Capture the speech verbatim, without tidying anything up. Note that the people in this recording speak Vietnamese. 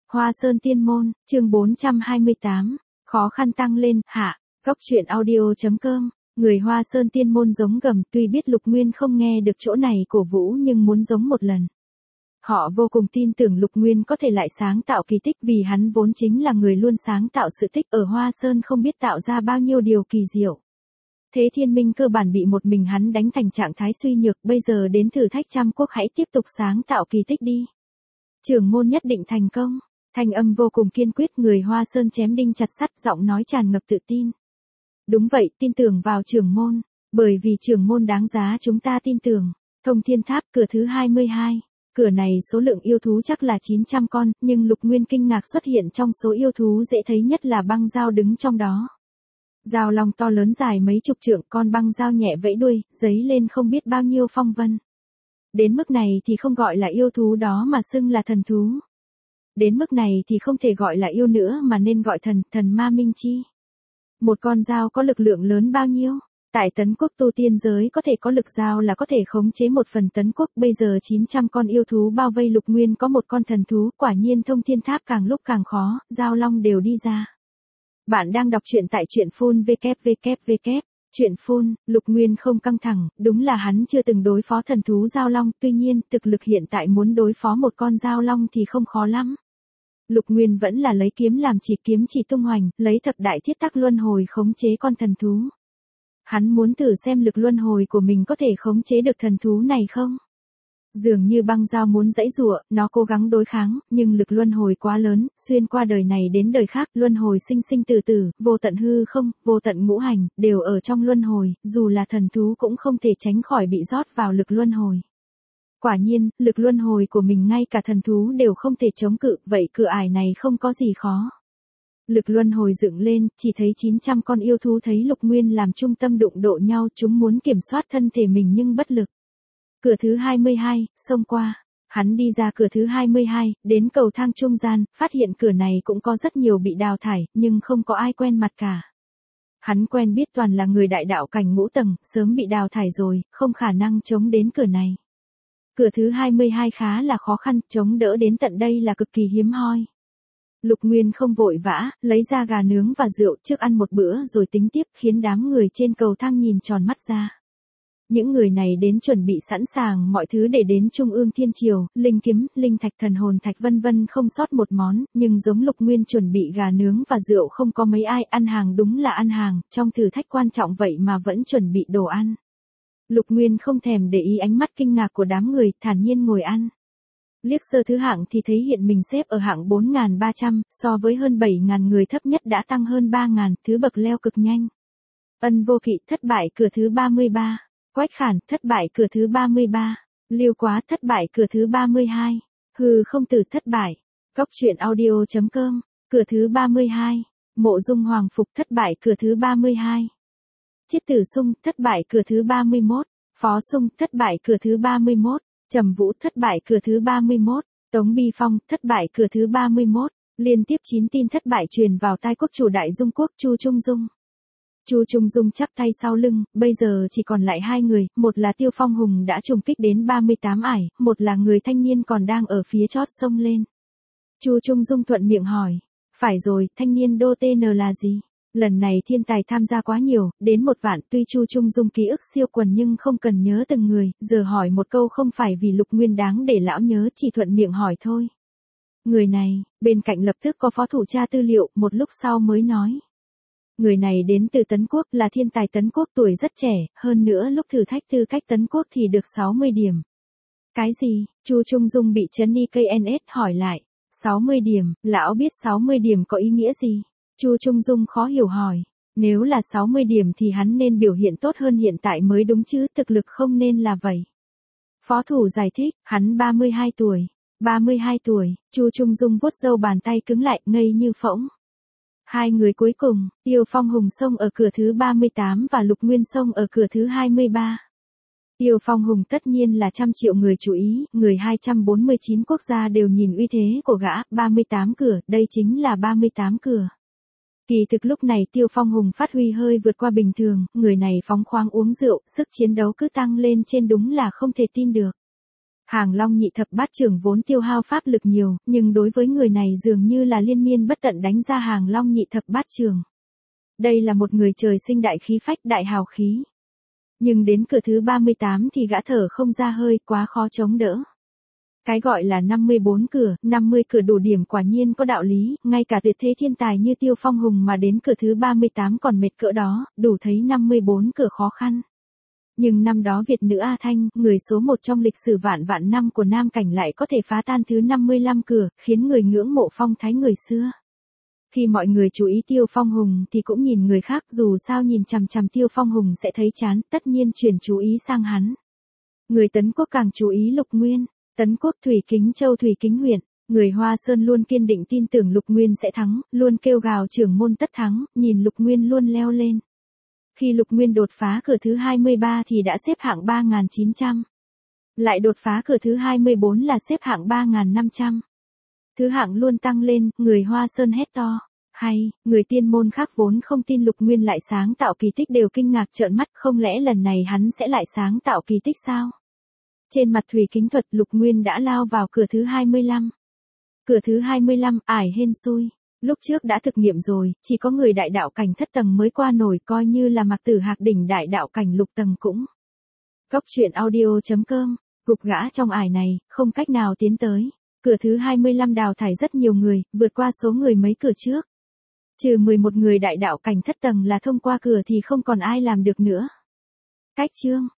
Hoa Sơn Tiên Môn, chương bốn trăm hai mươi tám, khó khăn tăng lên, hạ, góc truyện audio.com, người Hoa Sơn Tiên Môn giống gầm, tuy biết Lục Nguyên không nghe được chỗ này cổ vũ nhưng muốn giống một lần. Họ vô cùng tin tưởng Lục Nguyên có thể lại sáng tạo kỳ tích vì hắn vốn chính là người luôn sáng tạo sự tích ở Hoa Sơn không biết tạo ra bao nhiêu điều kỳ diệu. Thế Thiên Minh cơ bản bị một mình hắn đánh thành trạng thái suy nhược, bây giờ đến thử thách trăm quốc hãy tiếp tục sáng tạo kỳ tích đi. Trưởng môn nhất định thành công. Thanh âm vô cùng kiên quyết, người Hoa Sơn chém đinh chặt sắt, giọng nói tràn ngập tự tin. Đúng vậy, tin tưởng vào trưởng môn, bởi vì trưởng môn đáng giá chúng ta tin tưởng. Thông Thiên Tháp cửa thứ hai mươi hai. Cửa này số lượng yêu thú chắc là chín trăm con, nhưng Lục Nguyên kinh ngạc xuất hiện trong số yêu thú dễ thấy nhất là băng dao đứng trong đó. Dao long to lớn dài mấy chục trượng, con băng dao nhẹ vẫy đuôi, giấy lên không biết bao nhiêu phong vân. Đến mức này thì không gọi là yêu thú đó mà xưng là thần thú. Đến mức này thì không thể gọi là yêu nữa mà nên gọi thần, thần ma minh chi. Một con dao có lực lượng lớn bao nhiêu? Tại Tấn Quốc tu tiên giới có thể có lực dao là có thể khống chế một phần Tấn Quốc, bây giờ chín trăm con yêu thú bao vây Lục Nguyên có một con thần thú, quả nhiên Thông Thiên Tháp càng lúc càng khó, dao long đều đi ra. Bạn đang đọc truyện tại truyện phun vê kép vê kép vê kép. Truyện phun, Lục Nguyên không căng thẳng, đúng là hắn chưa từng đối phó thần thú dao long, tuy nhiên, thực lực hiện tại muốn đối phó một con dao long thì không khó lắm. Lục Nguyên vẫn là lấy kiếm làm chỉ, kiếm chỉ tung hoành, lấy thập đại thiết tắc luân hồi khống chế con thần thú. Hắn muốn thử xem lực luân hồi của mình có thể khống chế được thần thú này không? Dường như băng dao muốn giãy giụa, nó cố gắng đối kháng, nhưng lực luân hồi quá lớn, xuyên qua đời này đến đời khác, luân hồi sinh sinh từ từ, vô tận hư không, vô tận ngũ hành, đều ở trong luân hồi, dù là thần thú cũng không thể tránh khỏi bị rót vào lực luân hồi. Quả nhiên, lực luân hồi của mình ngay cả thần thú đều không thể chống cự, vậy cửa ải này không có gì khó. Lực luân hồi dựng lên, chỉ thấy chín trăm con yêu thú thấy Lục Nguyên làm trung tâm đụng độ nhau, chúng muốn kiểm soát thân thể mình nhưng bất lực. Cửa thứ hai mươi hai, xông qua. Hắn đi ra cửa thứ hai mươi hai, đến cầu thang trung gian, phát hiện cửa này cũng có rất nhiều bị đào thải, nhưng không có ai quen mặt cả. Hắn quen biết toàn là người đại đạo cảnh ngũ tầng, sớm bị đào thải rồi, không khả năng chống đến cửa này. Cửa thứ hai mươi hai khá là khó khăn, chống đỡ đến tận đây là cực kỳ hiếm hoi. Lục Nguyên không vội vã, lấy ra gà nướng và rượu trước ăn một bữa rồi tính tiếp, khiến đám người trên cầu thang nhìn tròn mắt ra. Những người này đến chuẩn bị sẵn sàng mọi thứ để đến Trung ương Thiên Triều, linh kiếm, linh thạch, thần hồn thạch vân vân không sót một món, nhưng giống Lục Nguyên chuẩn bị gà nướng và rượu không có mấy ai ăn hàng, đúng là ăn hàng, trong thử thách quan trọng vậy mà vẫn chuẩn bị đồ ăn. Lục Nguyên không thèm để ý ánh mắt kinh ngạc của đám người, thản nhiên ngồi ăn. Liếc sơ thứ hạng thì thấy hiện mình xếp ở hạng bốn nghìn ba trăm, so với hơn bảy nghìn người thấp nhất đã tăng hơn ba nghìn, thứ bậc leo cực nhanh. Ân Vô Kỵ thất bại cửa thứ ba mươi ba. Quách Khản thất bại cửa thứ ba mươi ba. Liêu Quá thất bại cửa thứ ba mươi hai. Hư Không Tử thất bại. Góc truyện audio.com, cửa thứ ba mươi hai. Mộ Dung Hoàng Phục thất bại cửa thứ ba mươi hai. Chiết Tử Sung thất bại cửa thứ ba mươi mốt. Phó Sung thất bại cửa thứ ba mươi mốt. Trầm Vũ thất bại cửa thứ ba mươi mốt. Tống Bi Phong thất bại cửa thứ ba mươi mốt. Liên tiếp chín tin thất bại truyền vào tai quốc chủ Đại Dung Quốc Chu Trung Dung. Chu Trung Dung chắp tay sau lưng, bây giờ chỉ còn lại hai người, một là Tiêu Phong Hùng đã trùng kích đến ba mươi tám ải, một là người thanh niên còn đang ở phía chót sông lên. Chu Trung Dung thuận miệng hỏi, phải rồi, thanh niên đô tê en là gì? Lần này thiên tài tham gia quá nhiều, đến một vạn, tuy Chu Trung Dung ký ức siêu quần nhưng không cần nhớ từng người, giờ hỏi một câu không phải vì Lục Nguyên đáng để lão nhớ, chỉ thuận miệng hỏi thôi. Người này, bên cạnh lập tức có phó thủ tra tư liệu, một lúc sau mới nói. Người này đến từ Tấn Quốc, là thiên tài Tấn Quốc, tuổi rất trẻ, hơn nữa lúc thử thách tư cách Tấn Quốc thì được sáu mươi điểm. Cái gì? Chu Trung Dung bị chấn i ca en ét hỏi lại. sáu mươi điểm, lão biết sáu mươi điểm có ý nghĩa gì? Chu Trung Dung khó hiểu hỏi. Nếu là sáu mươi điểm thì hắn nên biểu hiện tốt hơn hiện tại mới đúng chứ, thực lực không nên là vậy. Phó thủ giải thích, hắn ba mươi hai tuổi. ba mươi hai tuổi, Chu Trung Dung vuốt râu bàn tay cứng lại, ngây như phỗng. Hai người cuối cùng, Tiêu Phong Hùng xông ở cửa thứ ba mươi tám và Lục Nguyên xông ở cửa thứ hai mươi ba. Tiêu Phong Hùng tất nhiên là trăm triệu người chú ý, người hai trăm bốn mươi chín quốc gia đều nhìn uy thế của gã, ba mươi tám cửa, đây chính là ba mươi tám cửa. Kỳ thực lúc này Tiêu Phong Hùng phát huy hơi vượt qua bình thường, người này phóng khoáng uống rượu, sức chiến đấu cứ tăng lên trên đúng là không thể tin được. Hàng Long nhị thập bát trưởng vốn tiêu hao pháp lực nhiều, nhưng đối với người này dường như là liên miên bất tận đánh ra Hàng Long nhị thập bát trưởng. Đây là một người trời sinh đại khí phách, đại hào khí. Nhưng đến cửa thứ ba mươi tám thì gã thở không ra hơi, quá khó chống đỡ. Cái gọi là năm mươi bốn cửa, năm mươi cửa đủ điểm quả nhiên có đạo lý, ngay cả tuyệt thế thiên tài như Tiêu Phong Hùng mà đến cửa thứ ba mươi tám còn mệt cỡ đó, đủ thấy năm mươi bốn cửa khó khăn. Nhưng năm đó Việt nữ A Thanh, người số một trong lịch sử vạn vạn năm của Nam Cảnh lại có thể phá tan thứ năm mươi lăm cửa, khiến người ngưỡng mộ phong thái người xưa. Khi mọi người chú ý Tiêu Phong Hùng thì cũng nhìn người khác, dù sao nhìn chằm chằm Tiêu Phong Hùng sẽ thấy chán, tất nhiên chuyển chú ý sang hắn. Người Tấn Quốc càng chú ý Lục Nguyên. Tấn Quốc Thủy Kính Châu Thủy Kính huyện, người Hoa Sơn luôn kiên định tin tưởng Lục Nguyên sẽ thắng, luôn kêu gào trưởng môn tất thắng, nhìn Lục Nguyên luôn leo lên. Khi Lục Nguyên đột phá cửa thứ hai mươi ba thì đã xếp hạng ba nghìn chín trăm. Lại đột phá cửa thứ hai mươi bốn là xếp hạng ba nghìn năm trăm. Thứ hạng luôn tăng lên, người Hoa Sơn hét to. Hay, người tiên môn khác vốn không tin Lục Nguyên lại sáng tạo kỳ tích đều kinh ngạc trợn mắt, không lẽ lần này hắn sẽ lại sáng tạo kỳ tích sao? Trên mặt thủy kính thuật Lục Nguyên đã lao vào cửa thứ hai mươi lăm. Cửa thứ hai mươi lăm, ải hên xui. Lúc trước đã thực nghiệm rồi, chỉ có người đại đạo cảnh thất tầng mới qua nổi, coi như là Mạc Tử Hạc đỉnh đại đạo cảnh lục tầng cũng. Góc truyện audio chấm com, gục gã trong ải này, không cách nào tiến tới. Cửa thứ hai mươi lăm đào thải rất nhiều người, vượt qua số người mấy cửa trước. Trừ mười một người đại đạo cảnh thất tầng là thông qua cửa thì không còn ai làm được nữa. Cách chương